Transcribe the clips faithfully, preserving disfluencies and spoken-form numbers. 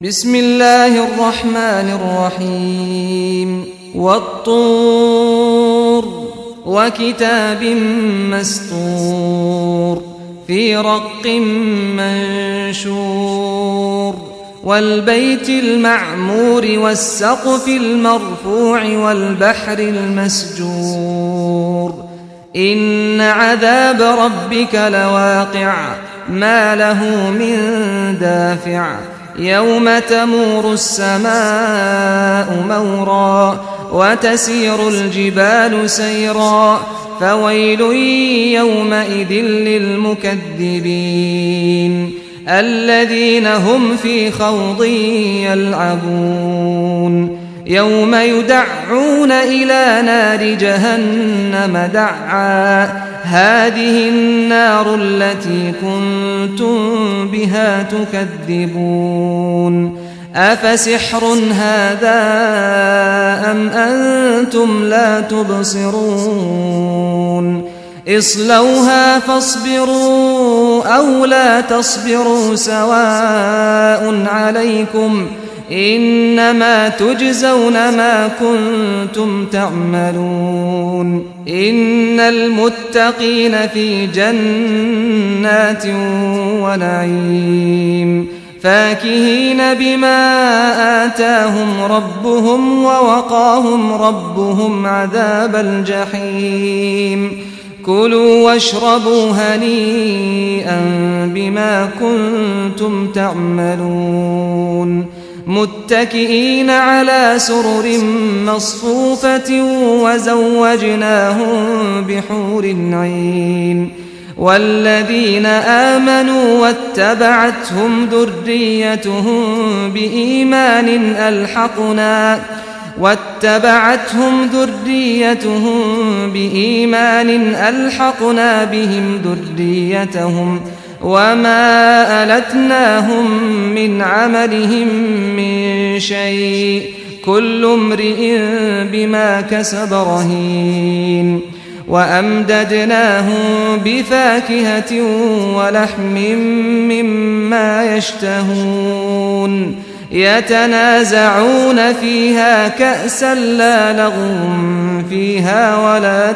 بسم الله الرحمن الرحيم والطور وكتاب مسطور في رق منشور والبيت المعمور والسقف المرفوع والبحر المسجور إن عذاب ربك لواقع ما له من دافع يوم تمور السماء مورا وتسير الجبال سيرا فويل يومئذ للمكذبين الذين هم في خوض يلعبون يوم يدعون إلى نار جهنم دعا هذه النار التي كنتم بها تكذبون أفسحر هذا أم أنتم لا تبصرون اصلوها فاصبروا أو لا تصبروا سواء عليكم إنما تجزون ما كنتم تعملون إن المتقين في جنات ونعيم فاكهين بما آتاهم ربهم ووقاهم ربهم عذاب الجحيم كلوا واشربوا هنيئا بما كنتم تعملون متكئين على سرر مصفوفة وزوجناهم بحور عين والذين آمنوا واتبعتهم ذريتهم بإيمان ألحقنا واتبعتهم ذريتهم بإيمان ألحقنا بهم ذريتهم وما ألتناهم من عملهم من شيء كل امرئ بما كسب رهين وأمددناهم بفاكهة ولحم مما يشتهون يتنازعون فيها كأسا لا لغو فيها ولا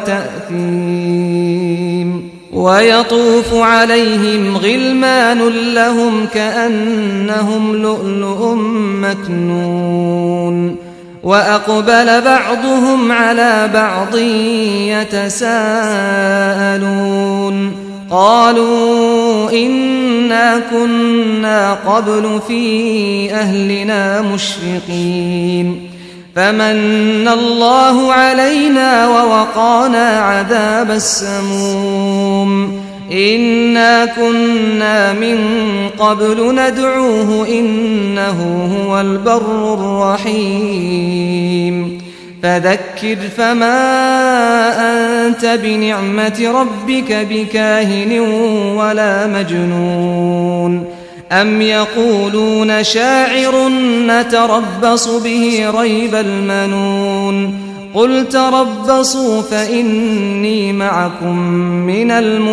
تأثيم ويطوف عليهم غلمان لهم كأنهم لؤلؤ مكنون وأقبل بعضهم على بعض يتساءلون قالوا إنا كنا قبل في أهلنا مشفقين فمن الله علينا ووقانا عذاب السموم إنا كنا من قبل ندعوه إنه هو البر الرحيم فذكر فما أنت بنعمة ربك بكاهن ولا مجنون أم يقولون شاعر نتربص به ريب المنون قل تربصوا فإني معكم من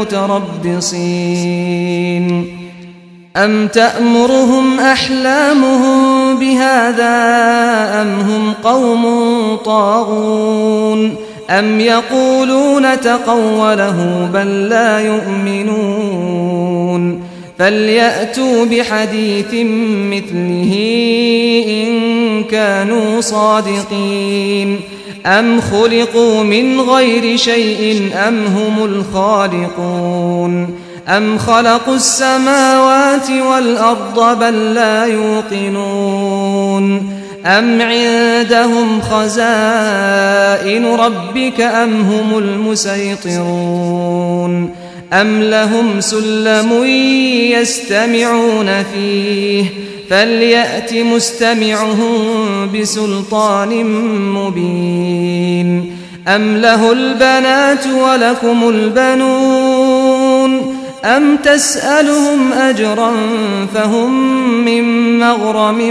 المتربصين أم تأمرهم أحلامهم بهذا أم هم قوم طاغون أم يقولون تقوله بل لا يؤمنون فليأتوا بحديث مثله إن كانوا صادقين أم خلقوا من غير شيء أم هم الخالقون أم خلقوا السماوات والأرض بل لا يوقنون أم عندهم خزائن ربك أم هم المسيطرون أم لهم سلم يستمعون فيه فليأت مستمعهم بسلطان مبين أم له البنات ولكم البنون أم تسألهم أجرا فهم من مغرم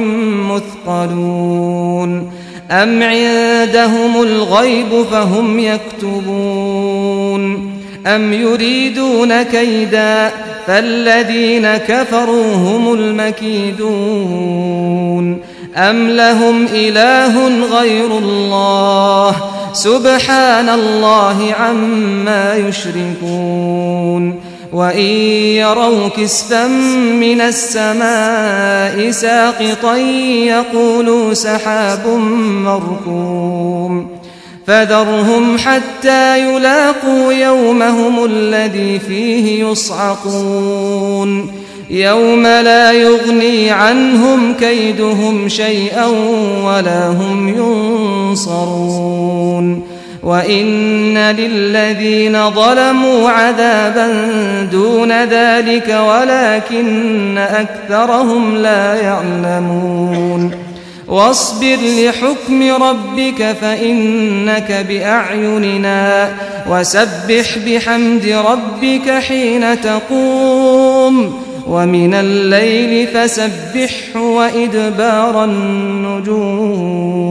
مثقلون أم عندهم الغيب فهم يكتبون أم يريدون كيدا فالذين كفروا هم المكيدون أم لهم إله غير الله سبحان الله عما يشركون وإن يروا كسفا من السماء ساقطا يقولوا سحاب مركوم فذرهم حتى يلاقوا يومهم الذي فيه يصعقون يوم لا يغني عنهم كيدهم شيئا ولا هم ينصرون وإن للذين ظلموا عذابا دون ذلك ولكن أكثرهم لا يعلمون واصبر لحكم ربك فإنك بأعيننا وسبح بحمد ربك حين تقوم ومن الليل فسبحه وإدبار النجوم